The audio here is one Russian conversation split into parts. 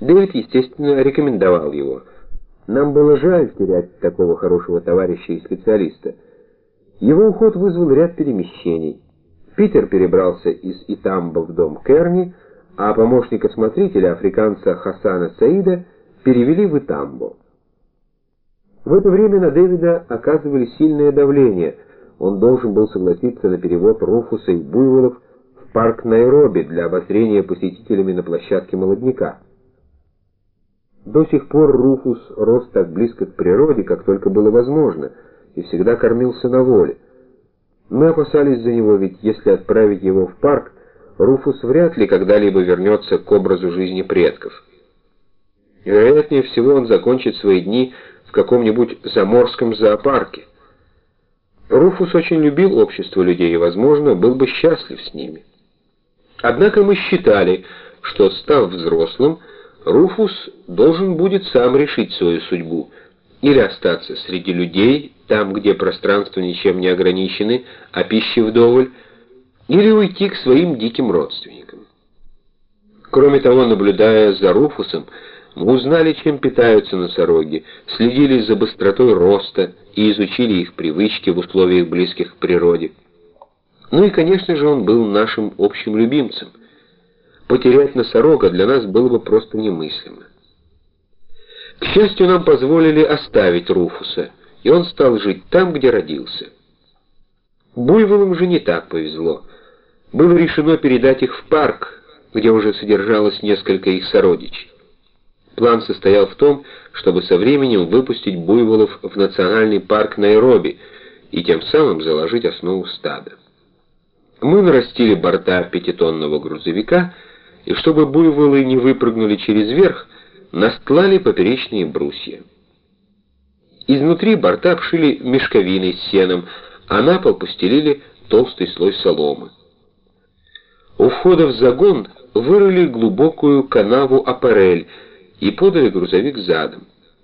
Дэвид, естественно, рекомендовал его. Нам было жаль терять такого хорошего товарища и специалиста. Его уход вызвал ряд перемещений. Питер перебрался из Итамбо в дом Керни, а помощника смотрителя, африканца Хасана Саида, перевели в Итамбо. В это время на Дэвида оказывали сильное давление. Он должен был согласиться на перевод Руфуса и буйволов в парк Найроби для обозрения посетителями на площадке молодняка. До сих пор Руфус рос так близко к природе, как только было возможно, и всегда кормился на воле. Мы опасались за него, ведь если отправить его в парк, Руфус вряд ли когда-либо вернется к образу жизни предков. Вероятнее всего, он закончит свои дни в каком-нибудь заморском зоопарке. Руфус очень любил общество людей и, возможно, был бы счастлив с ними. Однако мы считали, что, став взрослым, Руфус должен будет сам решить свою судьбу: или остаться среди людей, там, где пространство ничем не ограничены, а пищи вдоволь, или уйти к своим диким родственникам. Кроме того, наблюдая за Руфусом, мы узнали, чем питаются носороги, следили за быстротой роста и изучили их привычки в условиях близких к природе. Ну и, конечно же, он был нашим общим любимцем. Потерять носорога для нас было бы просто немыслимо. К счастью, нам позволили оставить Руфуса, и он стал жить там, где родился. Буйволам же не так повезло. Было решено передать их в парк, где уже содержалось несколько их сородичей. План состоял в том, чтобы со временем выпустить буйволов в национальный парк Найроби и тем самым заложить основу стада. Мы нарастили борта пятитонного грузовика, и чтобы буйволы не выпрыгнули через верх, настлали поперечные брусья. Изнутри борта обшили мешковиной с сеном, а на пол постелили толстый слой соломы. У входа в загон вырыли глубокую канаву-аппарель и подали грузовик задом.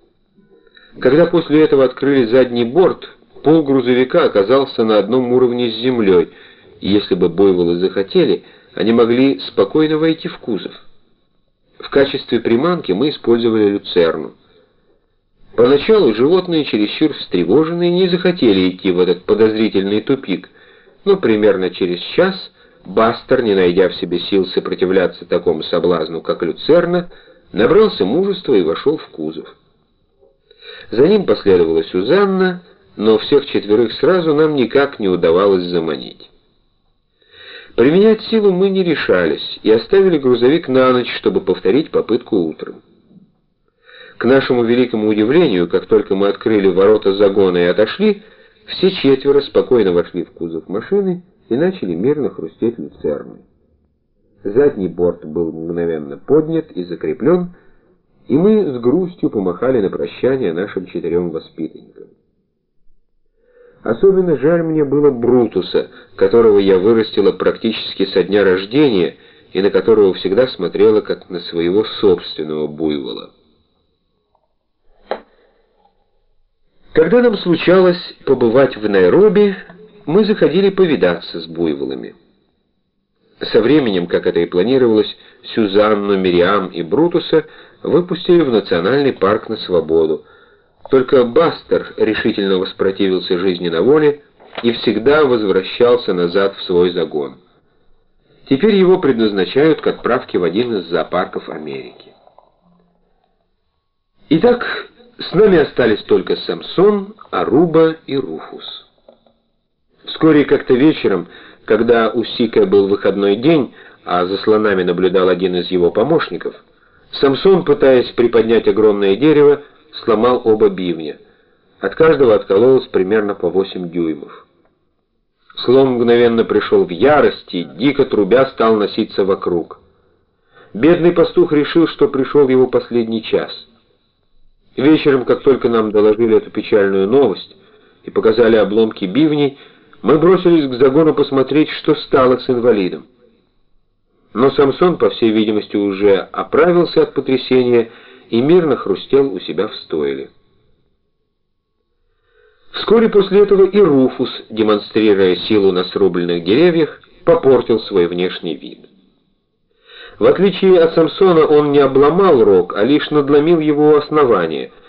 Когда после этого открыли задний борт, пол грузовика оказался на одном уровне с землей, и если бы буйволы захотели, они могли спокойно войти в кузов. В качестве приманки мы использовали люцерну. Поначалу животные, чересчур встревоженные, не захотели идти в этот подозрительный тупик, но примерно через час Бастер, не найдя в себе сил сопротивляться такому соблазну, как люцерна, набрался мужества и вошел в кузов. За ним последовала Сюзанна, но всех четверых сразу нам никак не удавалось заманить. Применять силу мы не решались и оставили грузовик на ночь, чтобы повторить попытку утром. К нашему великому удивлению, как только мы открыли ворота загона и отошли, все четверо спокойно вошли в кузов машины и начали мирно хрустеть люцерной. Задний борт был мгновенно поднят и закреплен, и мы с грустью помахали на прощание нашим 4 воспитанникам. Особенно жаль мне было Брутуса, которого я вырастила практически со дня рождения и на которого всегда смотрела как на своего собственного буйвола. Когда нам случалось побывать в Найроби, мы заходили повидаться с буйволами. Со временем, как это и планировалось, Сюзанну, Мириам и Брутуса выпустили в национальный парк на свободу. Только Бастер решительно воспротивился жизни на воле и всегда возвращался назад в свой загон. Теперь его предназначают к отправке в один из зоопарков Америки. Итак, с нами остались только Самсон, Аруба и Руфус. Вскоре как-то вечером, когда у Сика был выходной день, а за слонами наблюдал один из его помощников, Самсон, пытаясь приподнять огромное дерево, сломал оба бивня. От каждого откололось примерно по 8 дюймов. Слон мгновенно пришел в ярость и, дико трубя, стал носиться вокруг. Бедный пастух решил, что пришел его последний час. Вечером, как только нам доложили эту печальную новость и показали обломки бивней, мы бросились к загону посмотреть, что стало с инвалидом. Но Самсон, по всей видимости, уже оправился от потрясения и мирно хрустел у себя в стойле. Вскоре после этого и Руфус, демонстрируя силу на срубленных деревьях, попортил свой внешний вид. В отличие от Самсона, он не обломал рог, а лишь надломил его у основания.